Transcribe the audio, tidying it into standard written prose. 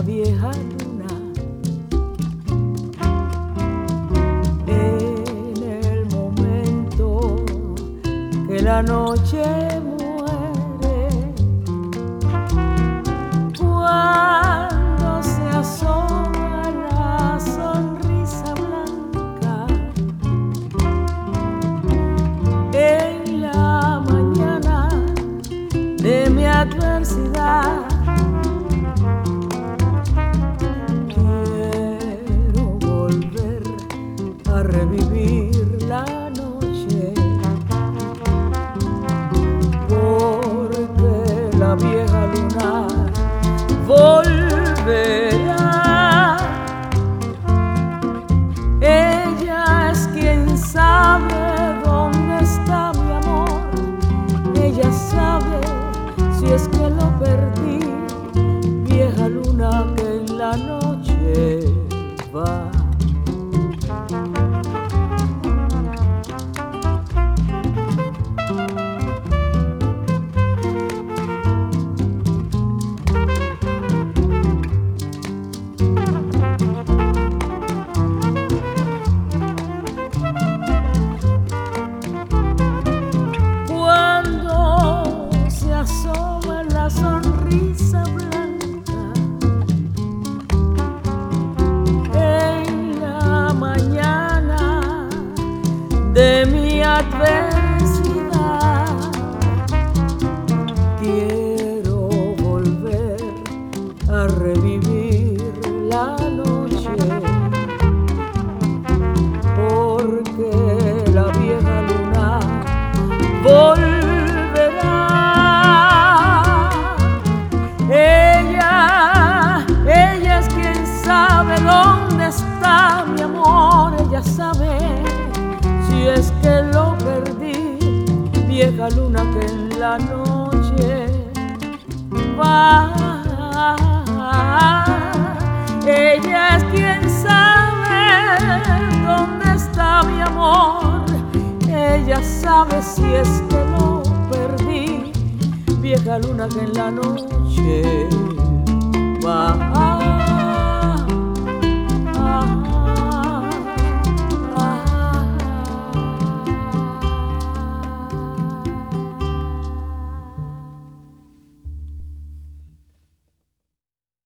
vieja luna. En el momento que la noche muere, cuando se asoma la sonrisa blanca, en la mañana de mi adversidad, quiero volver a revivir la noche, porque la vieja luna volverá. Ella es quien sabe dónde está mi amor. Ella sabe si es que lo perdí. Vieja luna que en la noche va. La sonrisa blanca en la mañana de mi adversidad, quiero volver a revivir la noche, porque la vieja luna volverá. Ella es quien sabe dónde está mi amor. Ella sabe si es que lo perdí. Vieja luna que en la noche va. Ella es quien sabe dónde está mi amor. Ella sabe si es que lo perdí. Vieja luna que en la noche va.